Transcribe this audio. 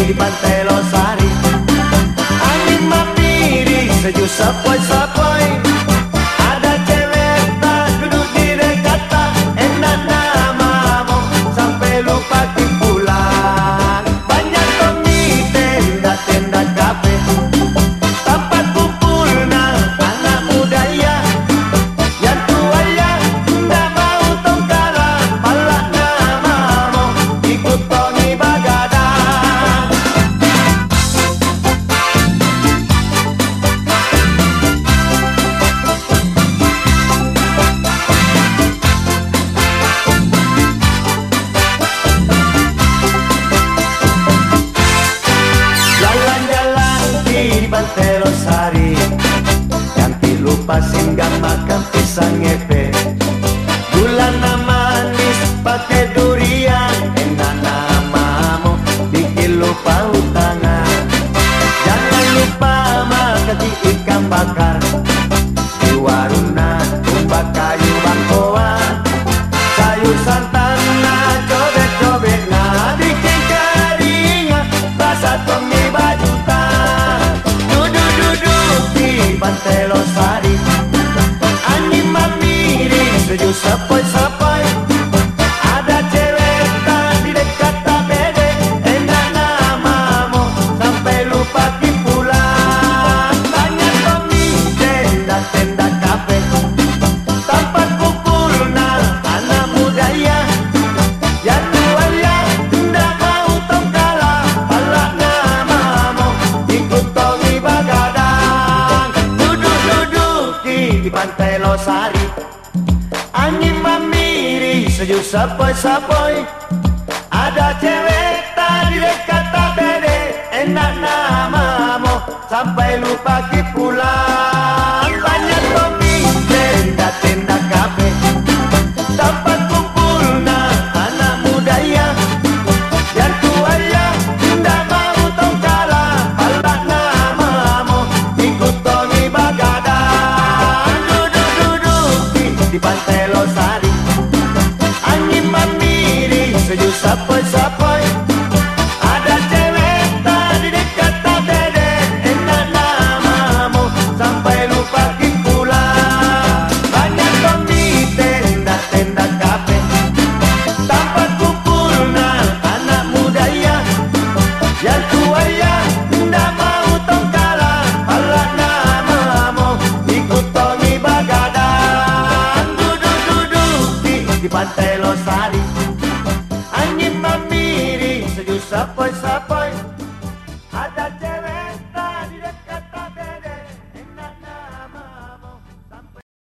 di Pantai Losari. Angin mamiri sejuk sepoi-sepoi. Ada cewek tak duduk di dekat tak enak namamu sampai lupa pulang. Banyak tomi tenda-tenda kafe tempat kumpulna anak muda ya. Yang tua ya ndak mau tongkala palak namamu ikut Tony Bagadang. Jalan-jalan di Pantai Losari, nanti lupa singgah makan pisang epe. Gulana manis pakai durian, enak namamu bikin lupa utangan. Jangan lupa makan di ikan bakar di waruna tumbak kayu bangkoan. Sayur santan cobek-cobek bikin keringat rasa Tony Bajutan. Duduk-duduk di Pantai Losari, angin mamiri sejuk sepoi-sepoi. Ada cewek tak di dekat tak bede, enak namamu sampai lupa pulang. Banyak Tony tenda-tenda kafe tempat kumpulna anak muda ya. Yang tua ya ndak mau tongkala palak namamu ikut Tony Bagadang. Duduk-duduk di Pantai Losari, angin mamiri sejuk sepoi-sepoi. Ada cewek tak di dekat tak bede, enak namamu sampai lupa pulang. Banyak tomi tenda-tenda kafe tempat kumpulna anak muda ya. Yang tua ya ndak mau tongkala palak namamu ikut Tony Bagadang. Duduk-duduk di Pantai Losari, angin mamiri sejuk sepoi-sepoi. Ada cewek tak di dekat tak bede, enak namamu sampai lupa pulang. Banyak tomi tenda-tenda kafe tempat kumpulna anak muda ya. Yang tua ya ndak mau tongkala palak namamu ikut Tony Bagadang. Duduk-duduk di Pantai Losari, angin mamiri sejuk sepoi-sepoi.